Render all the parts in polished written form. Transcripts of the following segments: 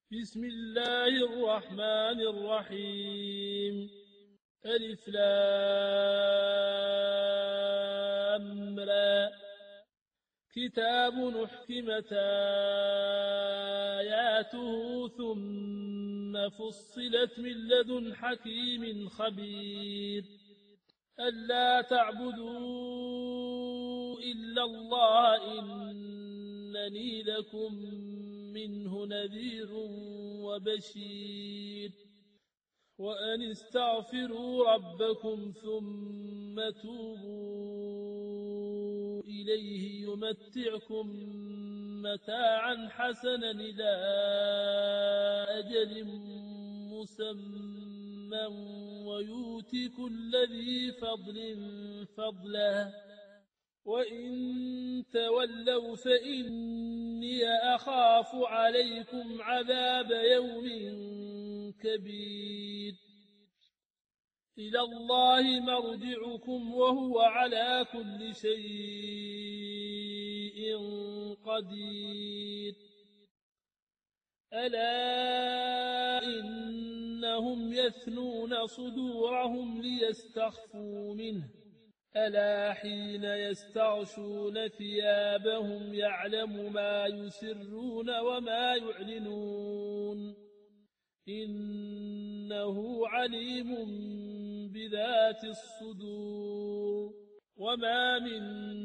بسم الله الرحمن الرحيم. ألف لام را. كتاب أحكمت آياته ثم فصلت من لدن حكيم خبير. ألا تعبدوا إلا الله إنني لكم منه نذير وبشير. وأن استغفروا ربكم ثم توبوا إليه يمتعكم متاعا حسنا إلى أجل مسمى ويؤتي كل ذي فضل فضله. وإن تولوا فإني أخاف عليكم عذاب يوم كبير. إلى الله مرجعكم وهو على كل شيء قدير. ألا إنهم يثنون صدورهم ليستخفوا منه. ألا حين يستغشون ثيابهم يعلم ما يسرون وما يعلنون إنه عليم بذات الصدور. وما من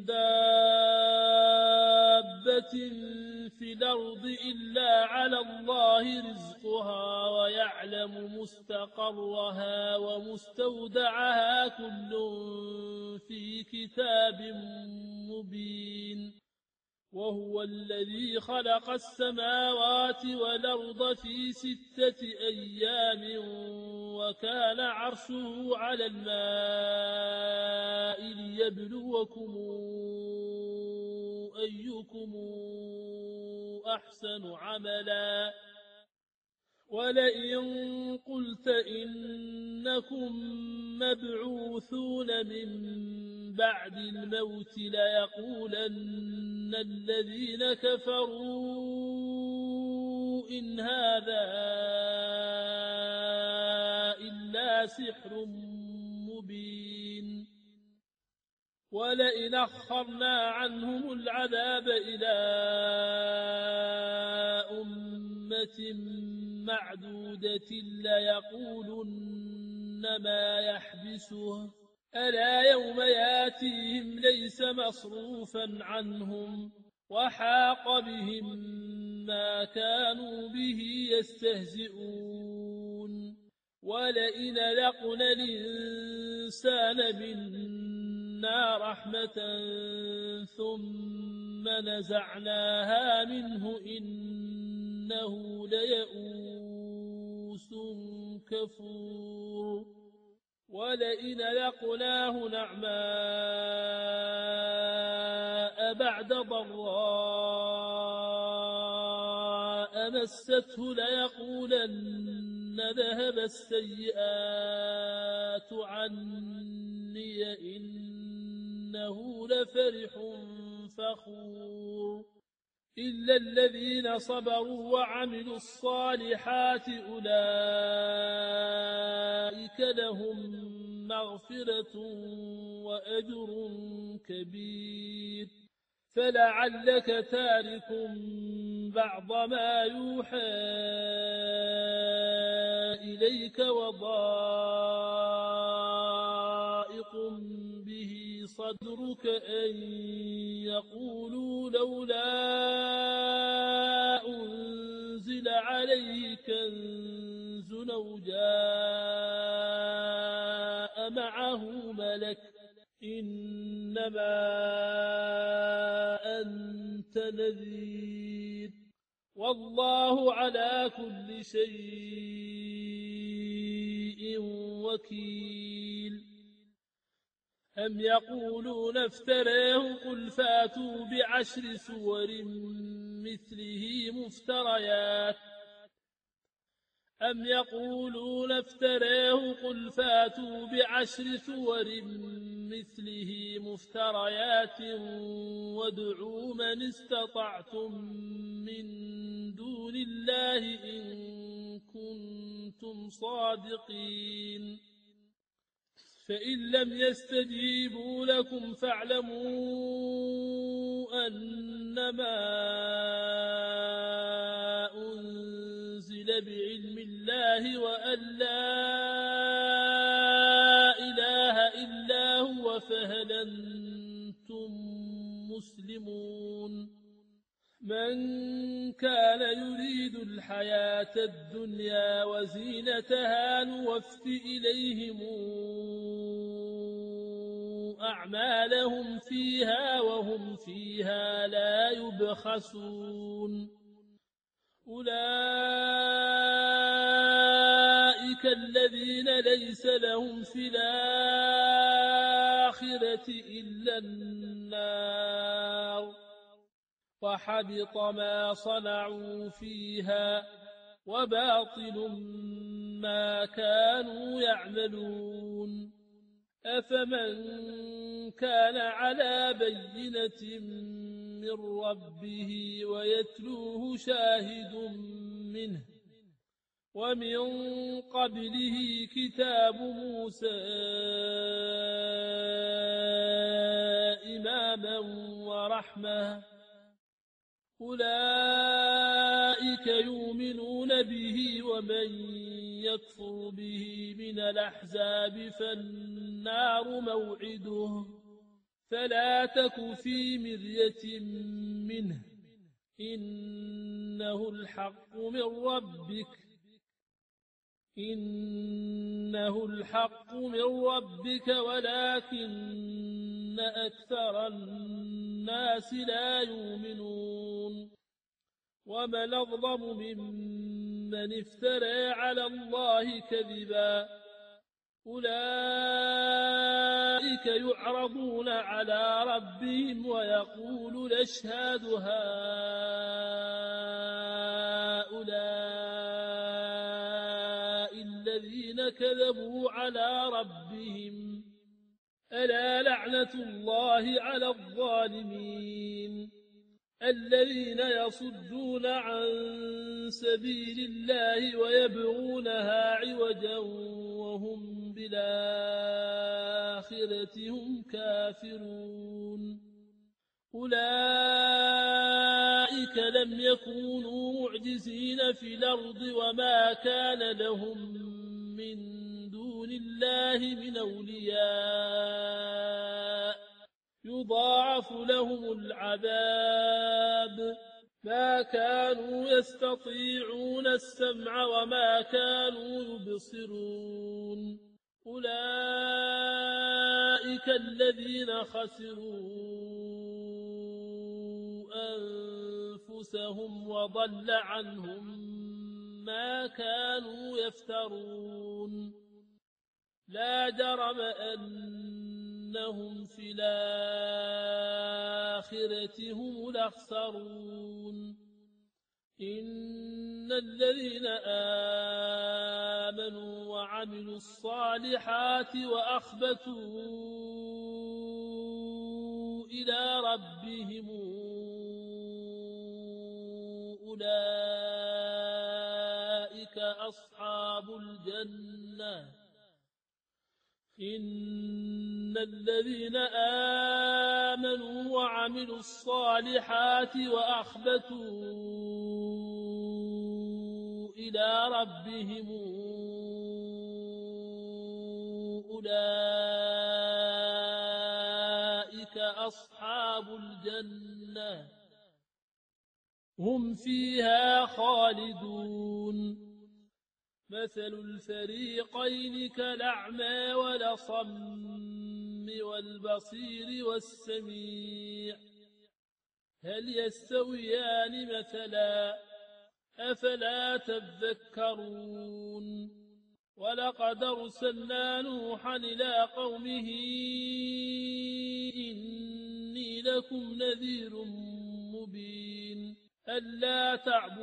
دابة في الأرض إلا على الله رزقها ويعلم مستقرها ومستودعها كل في كتاب مبين. وهو الذي خلق السماوات والأرض في 6 أيام وكان عرشه على الماء ليبلوكم أيكم أحسن عملا. ولئن قلت إنكم مبعوثون من بعد الموت ليقولن الذين كفروا إن هذا إلا سحر مبين. ولئن أخرنا عنهم العذاب إلى أمة معدودة ليقولن ما يحبسه. ألا يوم ياتيهم ليس مصروفا عنهم وحاق بهم ما كانوا به يستهزئون. ولئن لقنا الإنسان منا رحمة ثم نزعناها منه إنه ليئوس كفور. ولئن لقناه نعماء بعد ضراء مسته ليقولن ذهب السيئات عني إنه لفرح فخور. إلا الذين صبروا وعملوا الصالحات أولئك لهم مغفرة وأجر كبير. فلعلك تارك بعض ما يوحى إليك وضائق به صدرك أن يقولوا لولا أنزل عليه كنز أو جاء معه ملك إنما أنت نذير والله على كل شيء وكيل. أم يقولون افتراه قل فاتوا ب10 سور مثله مفتريات. أم يقولون افتراه قل فاتوا ب10 سور مثله مفتريات وادعوا من استطعتم من دون الله إن كنتم صادقين فإن لم يستجيبوا لكم فاعلموا أنما أنزل بعلم الله وأن لا إله إلا هو فهل أنتم مسلمون من كان يريد الحياة الدنيا وزينتها نوفِ إليهم أعمالهم فيها وهم فيها لا يبخسون أولئك الذين ليس لهم في الآخرة إلا النار وحبط ما صنعوا فيها وباطل ما كانوا يعملون أفمن كان على بينة من ربه ويتلوه شاهد منه ومن قبله كتاب موسى إماما ورحمة أولئك يؤمنون به ومن يكفر به من الأحزاب فالنار موعده فلا تك في مرية منه إنه الحق من ربك ولكن أكثر الناس لا يؤمنون ومن أظلم ممن افترى على الله كذبا أولئك يعرضون على ربهم ويقول الأشهاد هؤلاء الذين كذبوا على ربهم ألا لعنة الله على الظالمين الذين يصدون عن سبيل الله ويبغونها عوجا وهم بالآخرة هم كافرون أولئك لم يكونوا معجزين في الأرض وما كان لهم من دون الله من أولياء يضاعف لهم العذاب ما كانوا يستطيعون السمع وما كانوا يبصرون أولئك الذين خسروا أنفسهم وضل عنهم ما كانوا يفترون لا جرم أنهم في الآخرة هم الأخسرون إن الذين آمنوا وعملوا الصالحات وأخبتوا إلى ربهم أولئك أصحاب الجنة إن الذين آمنوا وعملوا الصالحات وأخبتوا إلى ربهم أولئك أصحاب الجنة هم فيها خالدون مثل الفريقين كالأعمى والأصم والبصير والسميع هل يستويان مثلا أفلا تذكرون ولقد أرسلنا نوحا إلى قومه إني لكم نذير مبين ألا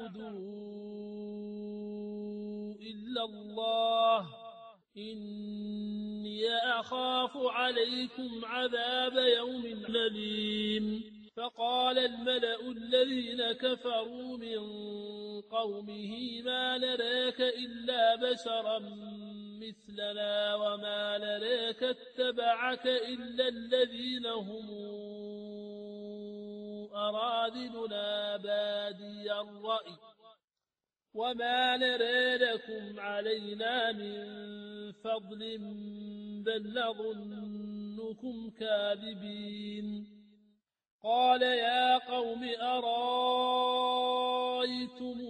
تعبدوا إلا الله إني أخاف عليكم عذاب يوم أليم فقال الملأ الذين كفروا من قومه ما نراك إلا بشرا مثلنا وما نراك اتبعك إلا الذين هم أرادلنا بادي الرأي وما نرى لكم علينا من فضل بل نظنكم كاذبين قال يا قوم أرأيتم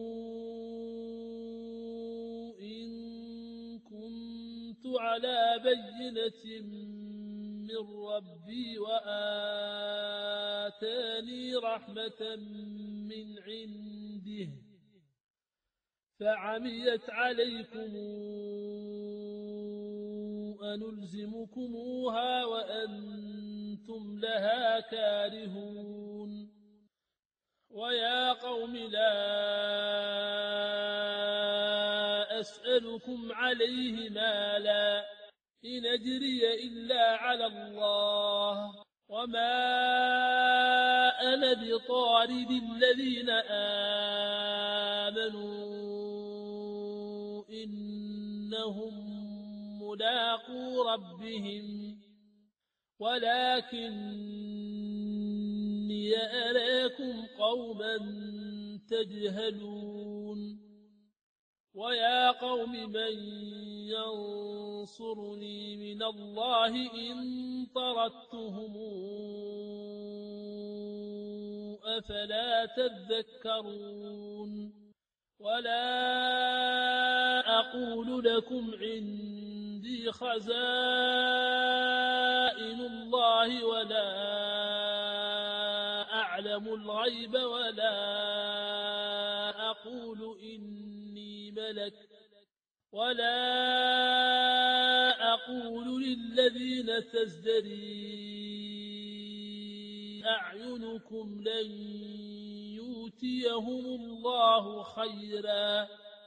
إن كنت على بينة من ربي وآتاني رحمة من عنده فعميت عليكم أنلزمكموها وأنتم لها كارهون ويا قوم لا أسألكم عليه مالا إن أجري إلا على الله وما أنا بطارد الذين آمنوا إنهم ملاقو ربهم ولكني أراكم قوما تجهلون ويا قوم من ينصرني من الله إن طردتهم أفلا تذكرون ولا أقول لكم عندي خزائن الله ولا أعلم الغيب ولا أقول إني ملك ولا أقول للذين تزدري أعينكم لن يؤتيهم الله خيرا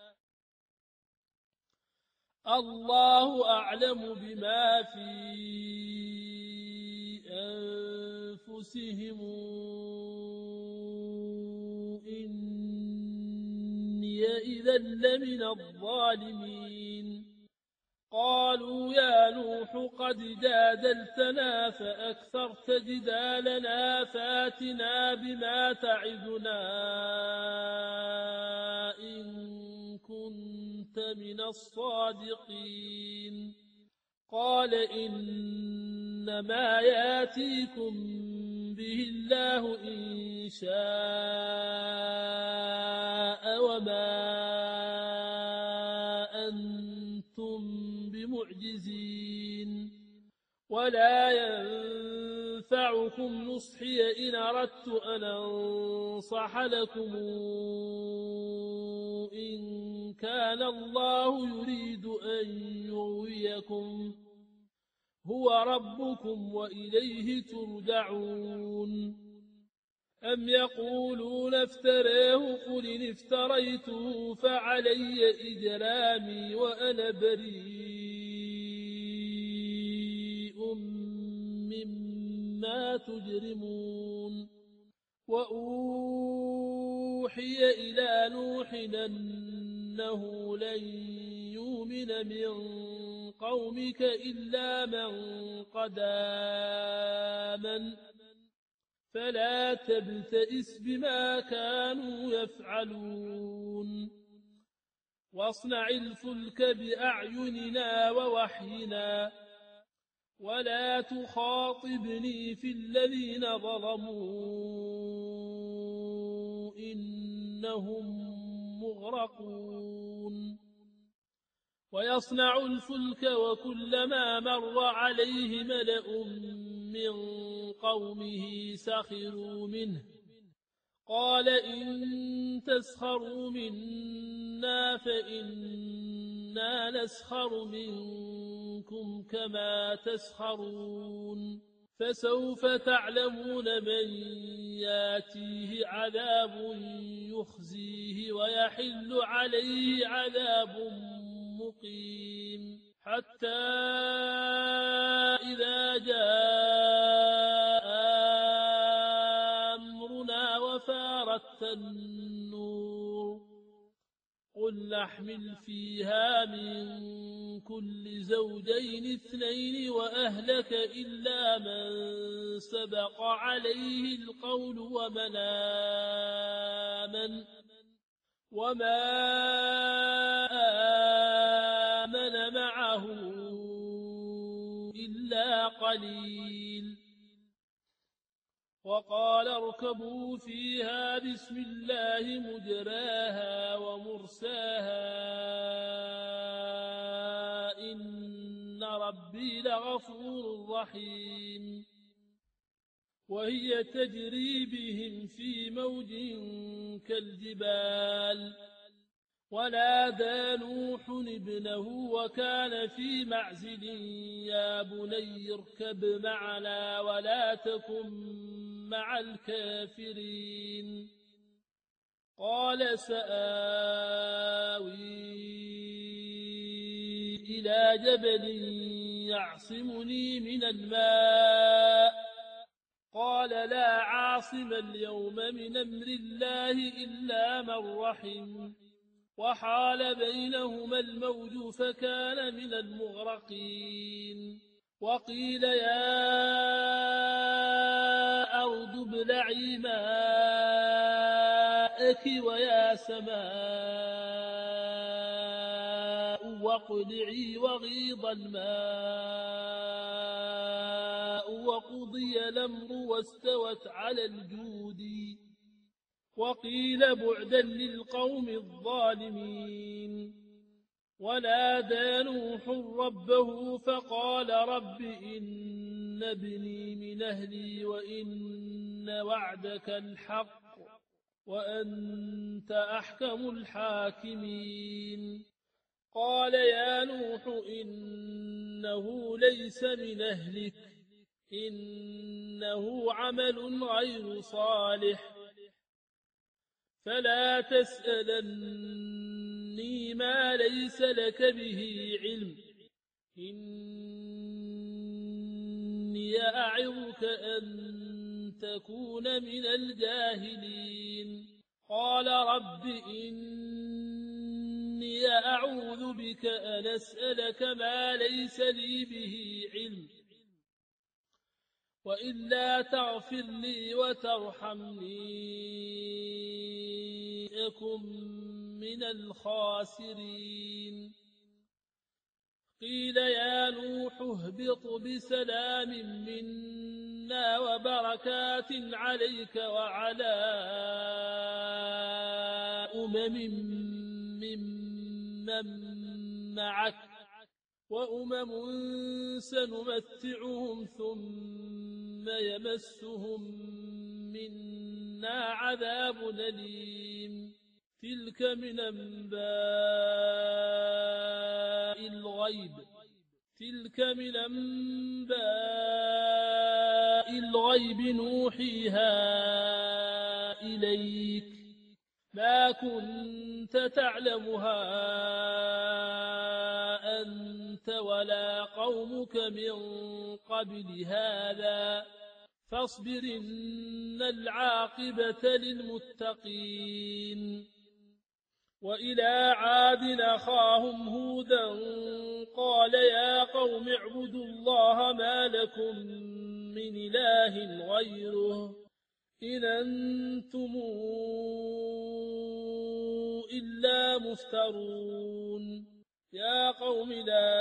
الله أعلم بما في أنفسهم إني إذا لمن الظالمين قالوا يا نوح قد جادلتنا فأكثرت جدالنا فاتنا بما تعدنا إن كنت من الصادقين قال إنما ياتيكم به الله إن شاء وما أنتم بمعجزين ولا ينفعكم نصحي إن أردت أن أنصح لكم إن كان الله يريد أن يغويكم هو ربكم وإليه ترجعون أم يقولون افتراه قل إن افتريته فعلي إجرامي وأنا بريء مما تجرمون وأوحي إلى نوح أنه لن يؤمن من قومك إلا من قد آمن فلا تبتئس بما كانوا يفعلون واصنع الفلك بأعيننا ووحينا ولا تخاطبني في الذين ظلموا إنهم مغرقون ويصنع الفلك وكلما مر عليه ملأ من قومه سخروا منه قال إن تسخروا منا فإنا نسخر منكم كما تسخرون فسوف تعلمون من ياتيه عذاب يخزيه ويحل عليه عذاب مقيم حتى إذا جاء تحت النور قل نحمل فيها من كل زوجين اثنين وأهلك إلا من سبق عليه القول وما آمن معه إلا قليل وقال اركبوا فيها بسم الله مجراها ومرساها إن ربي لغفور رحيم وهي تجري بهم في موج كالجبال ونادى نوح ابنه وكان في معزل يا بني اركب معنا ولا تكن مع الكافرين قال سآوي إلى جبل يعصمني من الماء قال لا عاصم اليوم من أمر الله إلا من رحم وحال بينهما الموج فكان من المغرقين وقيل يا أرض ابلعي ماءك ويا سماء واقلعي وغيض الماء وقضي الأمر واستوت على الجود وقيل بعدا للقوم الظالمين ونادى نوح ربه فقال رب إن ابني من أهلي وإن وعدك الحق وأنت أحكم الحاكمين قال يا نوح إنه ليس من أهلك إنه عمل غير صالح فلا تسألني ما ليس لك به علم إني أعظك أن تكون من الجاهلين قال رب إني أعوذ بك أن أسألك ما ليس لي به علم وإلا تغفر لي وترحمني أكن من الخاسرين قيل يا نوح اهبط بسلام منا وبركات عليك وعلى ممن معك وأمم سنمتعهم ثم يمسهم منا عذاب أليم تلك من أنباء الغيب نوحيها إليك ما كنت تعلمها أنت ولا قومك من قبل هذا فاصبر إن العاقبة للمتقين وإلى عاد أخاهم هودا قال يا قوم اعبدوا الله ما لكم من إله غيره إن أنتم إلا مفترون يا قوم لا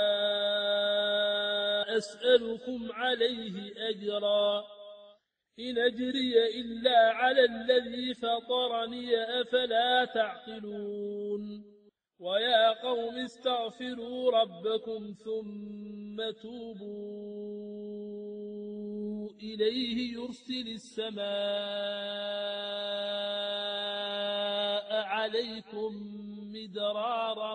أسألكم عليه أجرا إن أجري إلا على الذي فطرني أفلا تعقلون ويا قوم استغفروا ربكم ثم توبوا إليه يرسل السماء عليكم مدرارا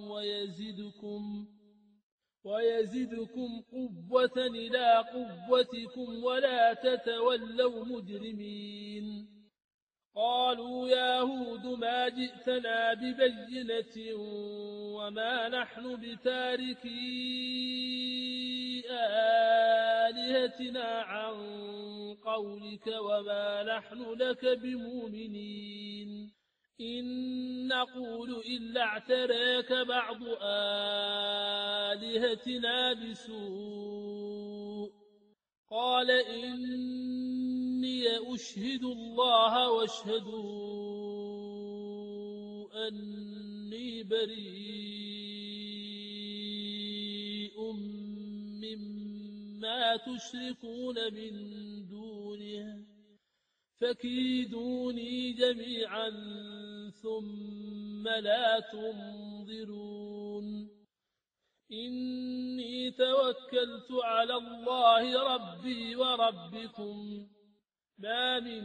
ويزدكم قوة إلى قوتكم ولا تتولوا مجرمين قالوا يا هود ما جئتنا ببينة وما نحن بتاركي آلهتنا عن قولك وما نحن لك بمؤمنين إن نقول إلا اعتراك بعض آلهتنا بسوء قال إني أشهد الله واشهدوا أني بريء مما تشركون من دونه فكيدوني جميعا ثم لا تنظرون إني توكلت على الله ربي وربكم ما من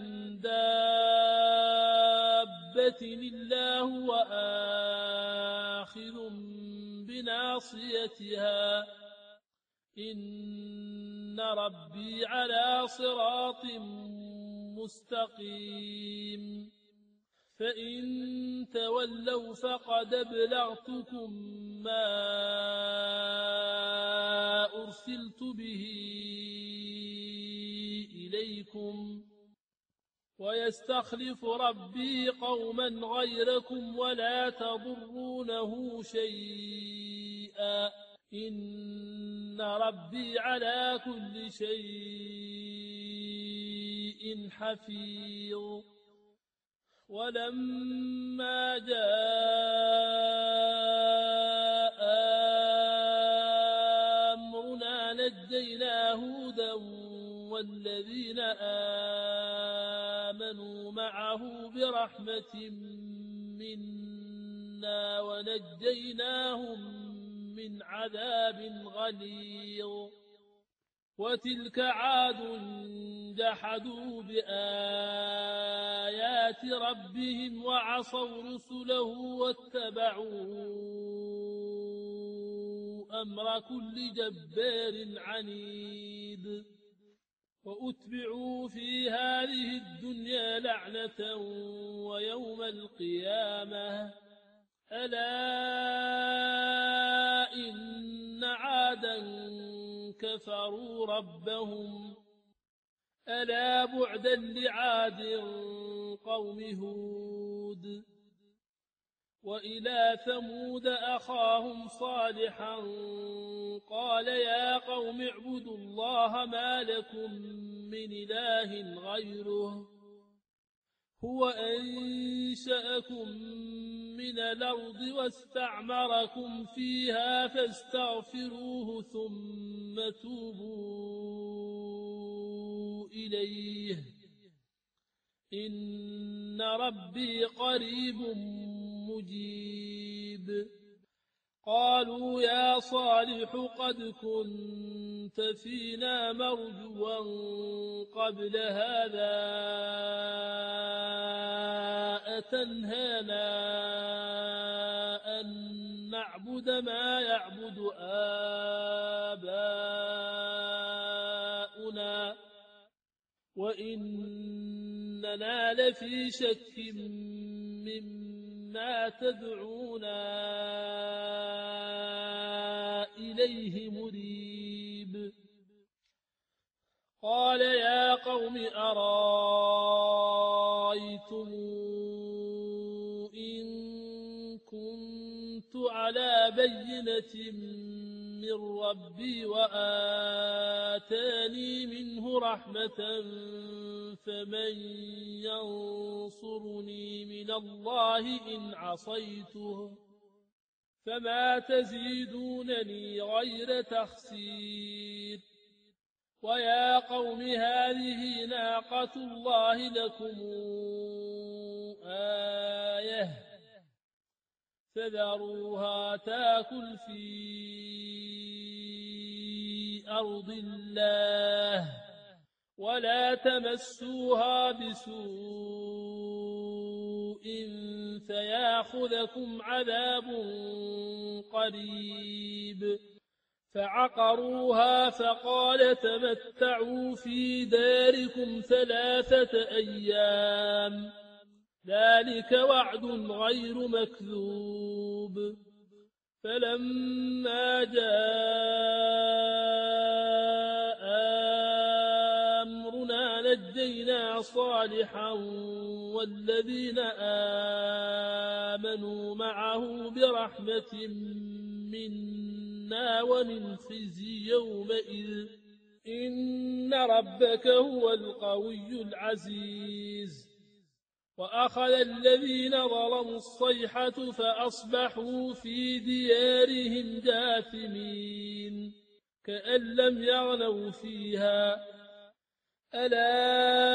دابة إلا هو آخذ بناصيتها إن ربي على صراط مستقيم فإن تولوا فقد أبلغتكم ما أرسلت به إليكم ويستخلف ربي قوما غيركم ولا تضرونه شيئا إن ربي على كل شيء حفيظ ولما جاء أمرنا نجينا هودا والذين آمنوا معه برحمة منا ونجيناهم من عذاب غليظ وتلك عاد جحدوا بآيات ربهم وعصوا رسله واتبعوا أمر كل جبار عنيد وأتبعوا في هذه الدنيا لعنة ويوم القيامة ألا إن عادا كفروا ربهم ألا بعدا لعاد قوم هود وإلى ثمود أخاهم صالحا قال يا قوم اعبدوا الله ما لكم من إله غيره هو أنشأكم من الأرض واستعمركم فيها فاستغفروه ثم توبوا إليه إن ربي قريب مجيب قالوا يا صالح قد كنت فينا مرجوا قبل هذا أتنهانا أن نعبد ما يعبد آباؤنا وإننا لفي شك مما تدعونا إليه مريب قال يا قوم أرايتم إن كنت على بينة من ربي وآتاني منه رحمة فمن ينصرني من الله إن عصيته فما تزيدونني غير تخسير ويا قوم هذه ناقة الله لكم آية فذروها تاكل في أرض الله ولا تمسوها بسوء فياخذكم عذاب قريب فعقروها فقال تمتعوا في داركم 3 أيام ذلك وعد غير مكذوب فلما جاء أمرنا نجينا صالحا والذين آمنوا معه برحمة منا ومن خزي يومئذ إن ربك هو القوي العزيز وأخذ الذين ظلموا الصيحة فأصبحوا في ديارهم جاثمين كأن لم يغنوا فيها ألا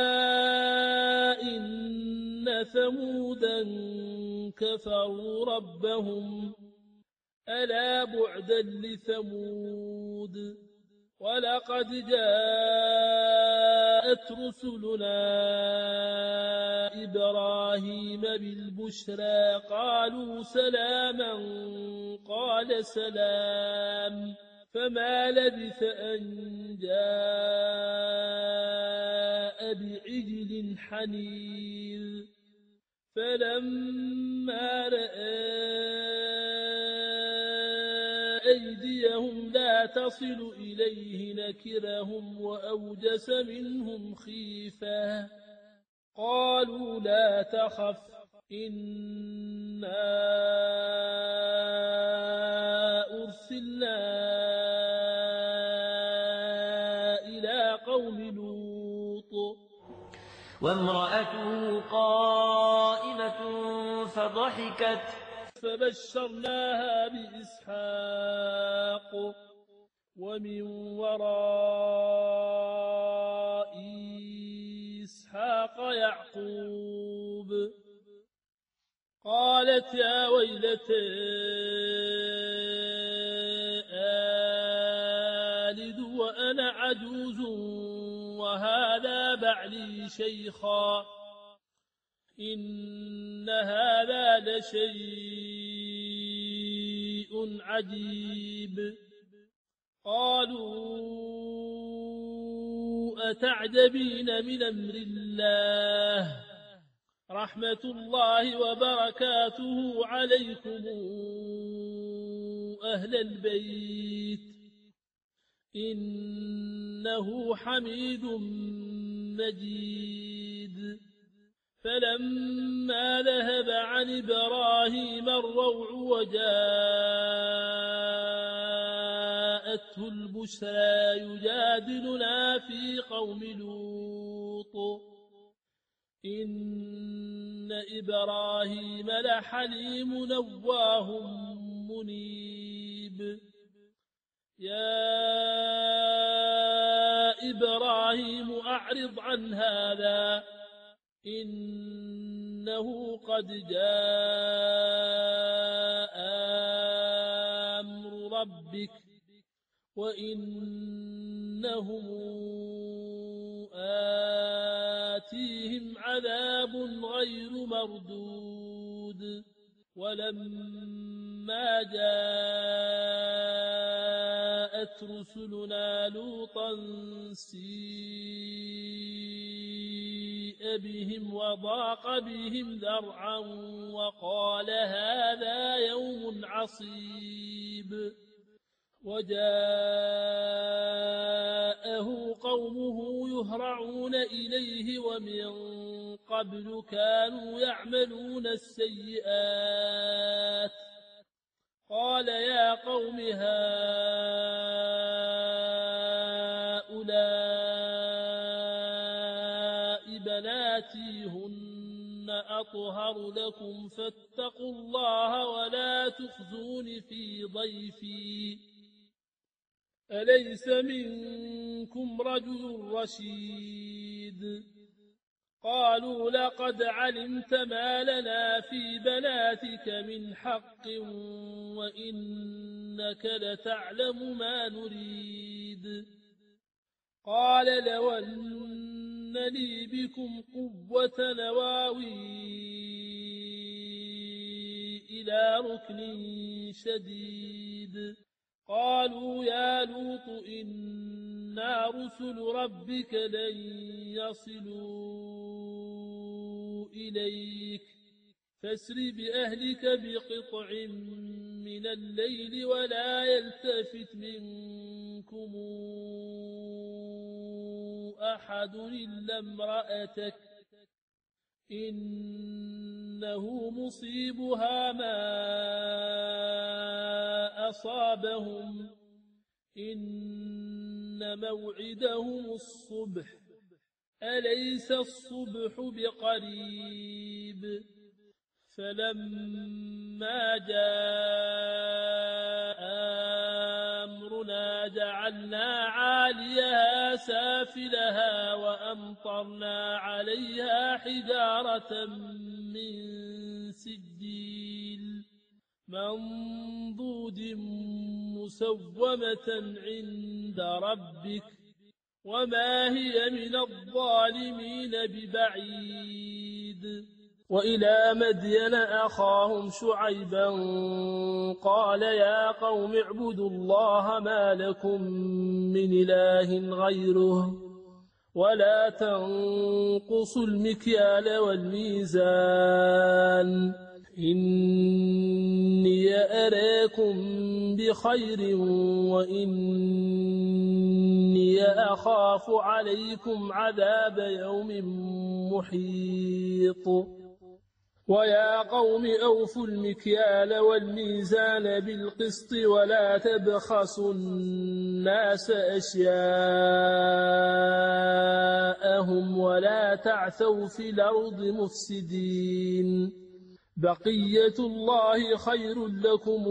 إن ثمودا كفروا ربهم ألا بعدا لثمود ولقد جاءت رسلنا إبراهيم بالبشرى قالوا سلاما قال سلام فما لبث أن جاء بعجل حنيذ فلما رأى أيديهم لا تصل إليه نكرهم وأوجس منهم خيفة قالوا لا تخف إنا أرسلنا إلى قوم لوط وامرأته قائمة فضحكت فبشرناها بإسحاق ومن وراء إسحاق يعقوب قالت يا ويلتى آلد وأنا عجوز وهذا بعلي شيخا إن هذا لشيء عجيب قالوا أتعجبين من أمر الله رحمة الله وبركاته عليكم أهل البيت إنه حميد مجيد فلما ذهب عن إبراهيم الروع وجاءته البشرى يجادلنا في قوم لوط إن إبراهيم لحليم نواه منيب يا إبراهيم أعرض عن هذا إنه قد جاء أمر ربك وإنهم آتيهم عذاب غير مردود ولما جاءت رسلنا لوطا سيء بهم وضاق بهم ذرعا وقال هذا يوم عصيب وجاءه قومه يهرعون إليه ومن قبل كانوا يعملون السيئات قال يا قوم هؤلاء بناتي هن أطهر لكم فاتقوا الله ولا تخزون في ضيفي أليس منكم رجل رشيد قالوا لقد علمت ما لنا في بناتك من حق وإنك لتعلم ما نريد قال لو أن لي بكم قوة نواوي إلى ركن شديد قالوا يا لوط إنا رسل ربك لن يصلوا إليك فاسر بأهلك بقطع من الليل ولا يلتفت منكم أحد إلا امرأتك إنه مصيبها ما أصابهم إن موعدهم الصبح أليس الصبح بقريب فلما جاء أمرنا جعلنا عاليها سافلها وأمطرنا عليها حجارة من سجيل منضود مسومة عند ربك وما هي من الظالمين ببعيد وإلى مدين أخاهم شعيبا قال يا قوم اعبدوا الله ما لكم من إله غيره ولا تنقصوا المكيال والميزان إني أراكم بخير وإني أخاف عليكم عذاب يوم محيط ويا قوم أوفوا المكيال والميزان بالقسط ولا تبخسوا الناس أشياءهم ولا تعثوا في الأرض مفسدين بقية الله خير لكم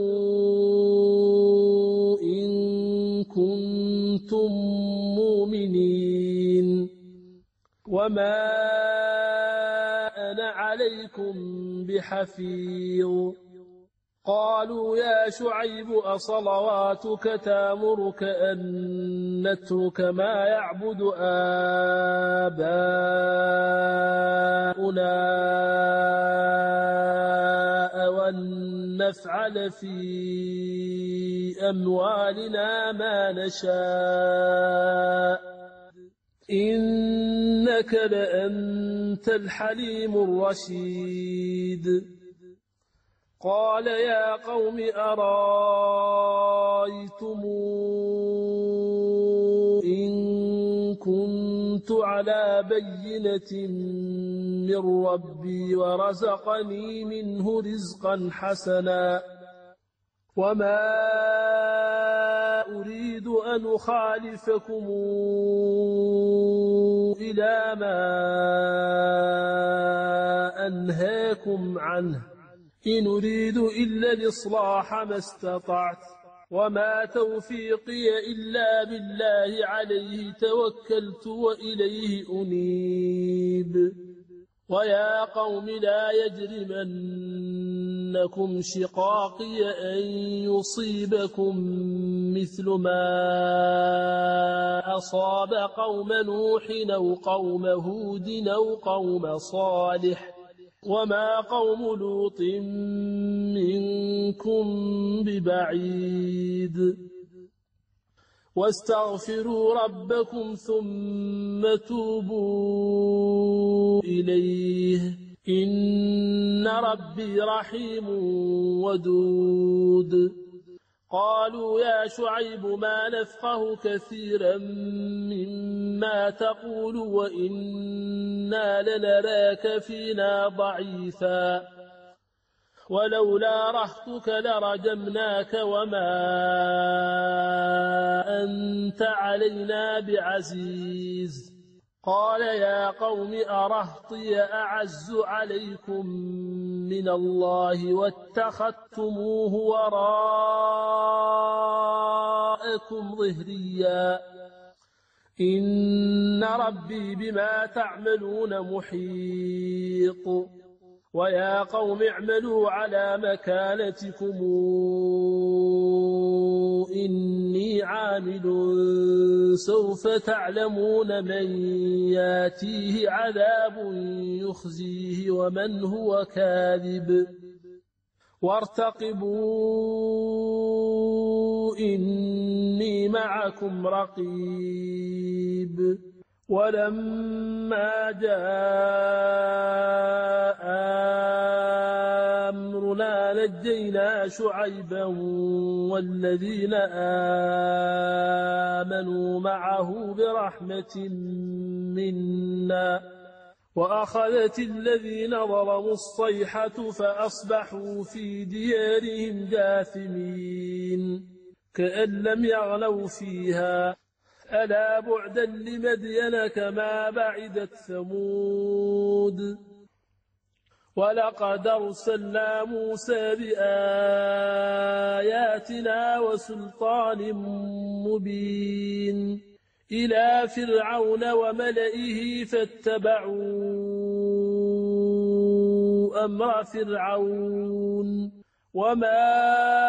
إن كنتم مؤمنين وما أنا عليكم بحفيظ قالوا يا شعيب أصلواتك تأمرك أن نترك ما يعبد آباؤنا أو أن نفعل في أموالنا ما نشاء إنك لأنت الحليم الرشيد قال يا قوم أرايتم إن كنت على بينة من ربي ورزقني منه رزقا حسنا وما أريد أن أخالفكم إلى ما أنهاكم عنه إن أريد إلا الإصلاح ما استطعت وما توفيقي إلا بالله عليه توكلت وإليه أنيب ويا قوم لا يجرمنكم شقاقي أن يصيبكم مثل ما أصاب قوم نوح أو قوم هود أو قوم صالح وما قوم لوط منكم ببعيد واستغفروا ربكم ثم توبوا إليه إن ربي رحيم ودود قالوا يا شعيب ما نفقه كثيرا مما تقول وإنا لنراك فينا ضعيفا ولولا رهطك لرجمناك وما أنت علينا بعزيز قال يا قوم أرهطي أعز عليكم من الله واتخذتموه وراءكم ظهريا إن ربي بما تعملون محيط ويا قوم اعملوا على مكانتكم إني عامل سوف تعلمون من ياتيه عذاب يخزيه ومن هو كاذب وارتقبوا إني معكم رقيب ولما جاء أمرنا نجينا شعيبا والذين آمنوا معه برحمة منا وأخذت الذين ظلموا الصيحة فأصبحوا في ديارهم جاثمين كأن لم يغنوا فيها ألا بعدا لمدين كما بعدت ثمود ولقد أرسلنا موسى بآياتنا وسلطان مبين إلى فرعون وملئه فاتبعوا أمر فرعون وما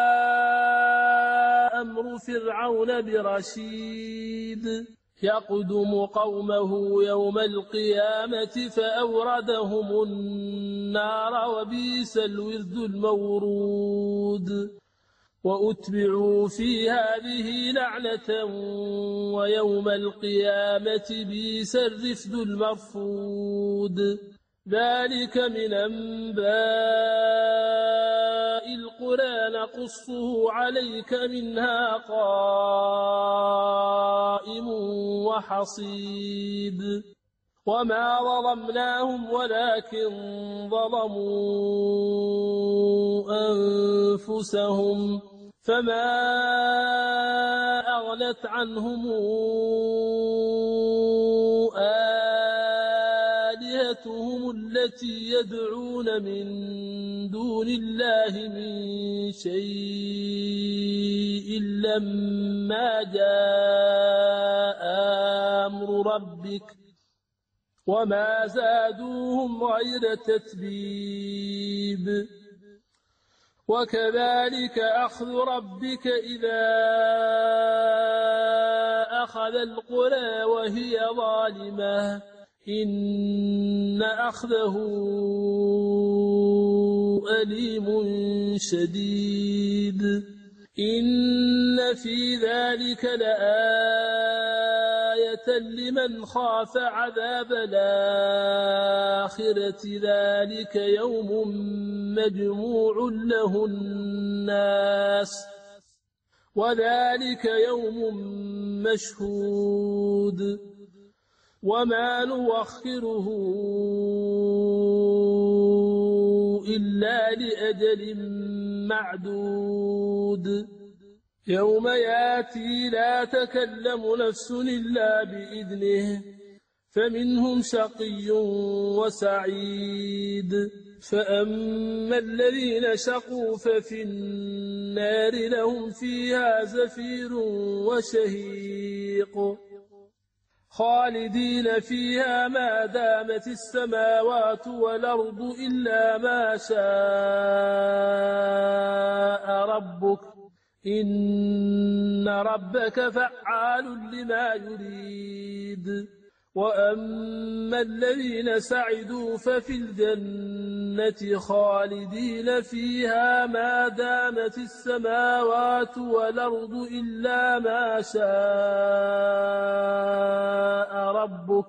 أمر فرعون برشيد يقدم قومه يوم القيامة فأوردهم النار وبئس الورد المورود وأتبعوا في هذه لعنة ويوم القيامة بئس الرفد المرفود ذلك من أنباء القرى نقصه عليك منها قائم وحصيد وما ظلمناهم ولكن ظلموا أنفسهم فما أغنت عنهم آلهتهم التي يدعون من دون الله من شيء لما جاء أمر ربك وما زادوهم غير تتبيب وكذلك أخذ ربك إذا أخذ القرى وهي ظالمة إن أخذه أليم شديد إن في ذلك لآية لمن خاف عذاب الآخرة ذلك يوم مجموع له الناس وذلك يوم مشهود وما نوخره إلا لأجل معدود يوم ياتي لا تكلم نفس إلا بإذنه فمنهم شقي وسعيد فأما الذين شقوا ففي النار لهم فيها زفير وشهيق خالدين فيها ما دامت السماوات والأرض إلا ما شاء ربك إن ربك فعال لما يريد وأما الذين سعدوا ففي الجنة خالدين فيها ما دامت السماوات والأرض إلا ما شاء ربك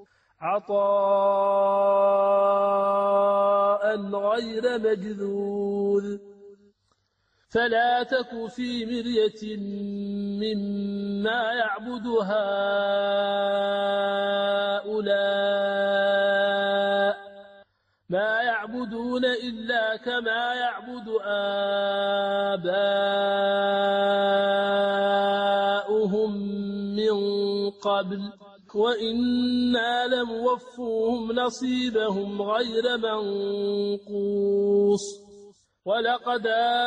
عطاء غير مجذوذ فلا تك في مرية مما يعبد هؤلاء ما يعبدون إلا كما يعبد آباؤهم من قبل وإنا لموفوهم نصيبهم غير منقوص ولقد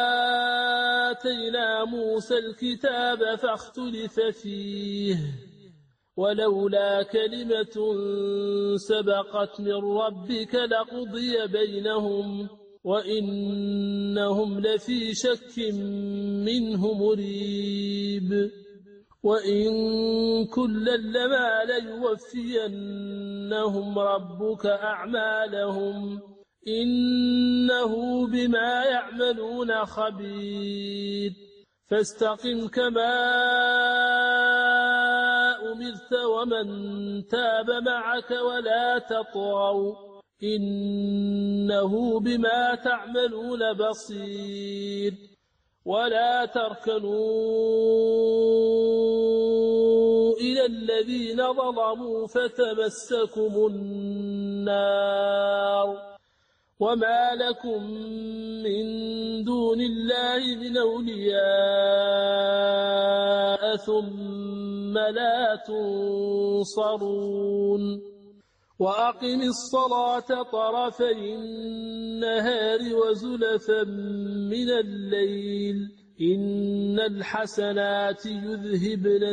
آتينا موسى الكتاب فاختلف فيه ولولا كلمة سبقت من ربك لقضي بينهم وإنهم لفي شك منه مريب وإن كلا لما ليوفينهم ربك أعمالهم إنه بما يعملون خبير فاستقم كما أمرت أخذت ومن تاب معك ولا تطغوا إنه بما تعملون بصير ولا تركنوا إلى الذين ظلموا فتمسكم النار وما لكم من دون الله من أولياء ثم لا تنصرون وأقم الصلاة طرفي النهار وزلفا من الليل إن الحسنات يذهبن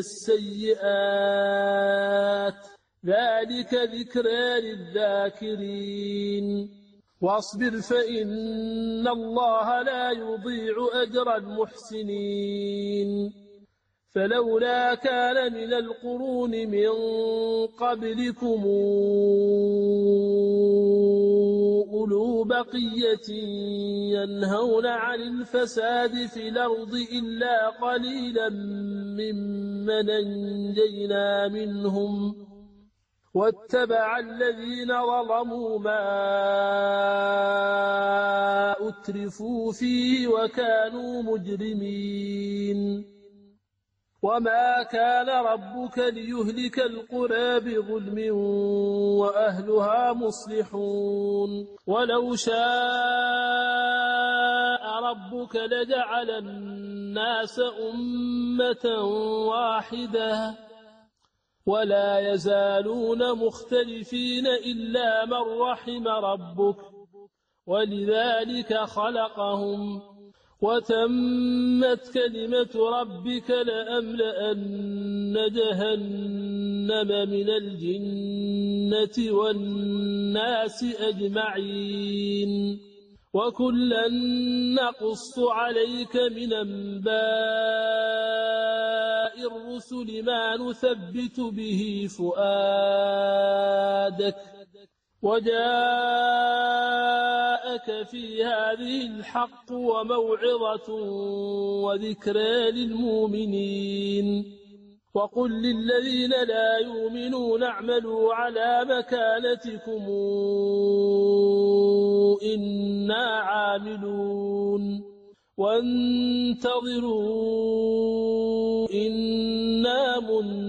السيئات ذلك ذكرى للذاكرين واصبر فإن الله لا يضيع أجر المحسنين فلولا كان من القرون من قبلكم أولو بقية ينهون عن الفساد في الأرض إلا قليلا ممن أنجينا منهم واتبع الذين ظلموا ما أترفوا فيه وكانوا مجرمين وما كان ربك ليهلك القرى بظلم وأهلها مصلحون ولو شاء ربك لجعل الناس أمة واحدة ولا يزالون مختلفين إلا من رحم ربك ولذلك خلقهم وتمت كلمة ربك لأملأن جهنم من الجنة والناس أجمعين وكلا نقص عليك من أنباء الرسل ما نثبت به فؤادك وجاءك في هذه الحق وموعظة وذكرى للمؤمنين وقل للذين لا يؤمنون اعملوا على مكانتكم إنا عاملون وانتظروا إنا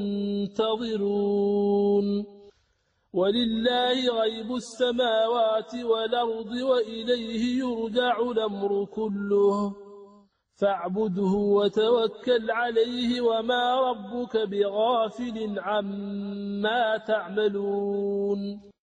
منتظرون ولله غيب السماوات والأرض وإليه يرجع الأمر كله فاعبده وتوكل عليه وما ربك بغافل عما تعملون